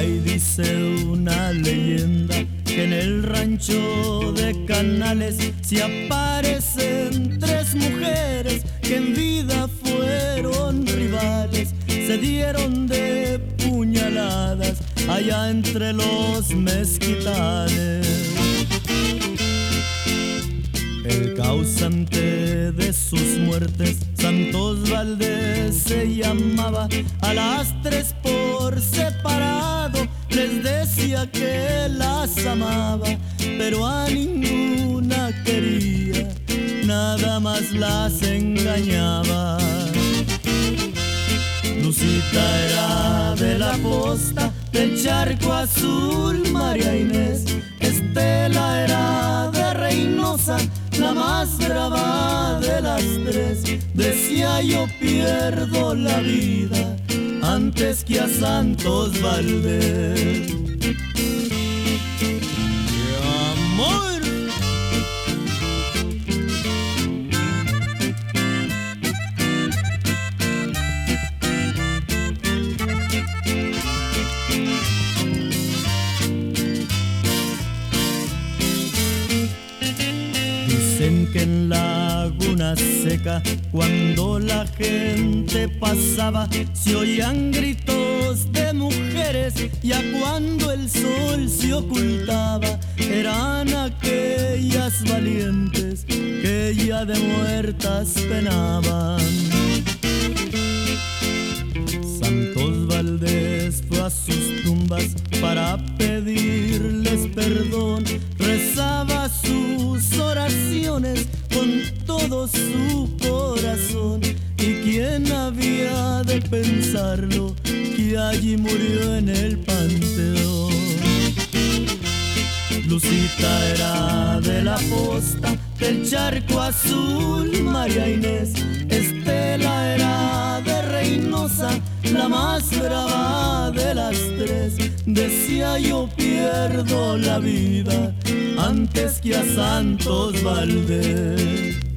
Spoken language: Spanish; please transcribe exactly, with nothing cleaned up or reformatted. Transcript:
Ay, dice una leyenda que en el rancho de Canales se aparecen tres mujeres que en vida fueron rivales, se dieron de puñaladas allá entre los mezquitales. El causante de sus muertes, Santos Valdés se llamaba. A las tres por separado les decía que las amaba, pero a ninguna quería, nada más las engañaba. Lucita era de la posta del Charco Azul, María Inés Estela era de Reynosa, la más brava de las tres. Decía: yo pierdo la vida antes que a Santos Valdés. ¡Qué amor! Dicen que en Laguna Seca, cuando la gente pasaba, se oían gritos de mujeres, ya cuando el sol se ocultaba, eran aquellas valientes que ya de muertas penaban. Santos Valdés fue a sus tumbas para pedirles perdón, rezaba sus oraciones con todo su corazón. ¿Y quién había de pensarlo, que allí murió en el panteón? Lucita era de la posta del Charco Azul, María Inés Estela era de Reynosa, la más brava de las tres. Decía: yo pierdo la vida antes que a Santos Valdés.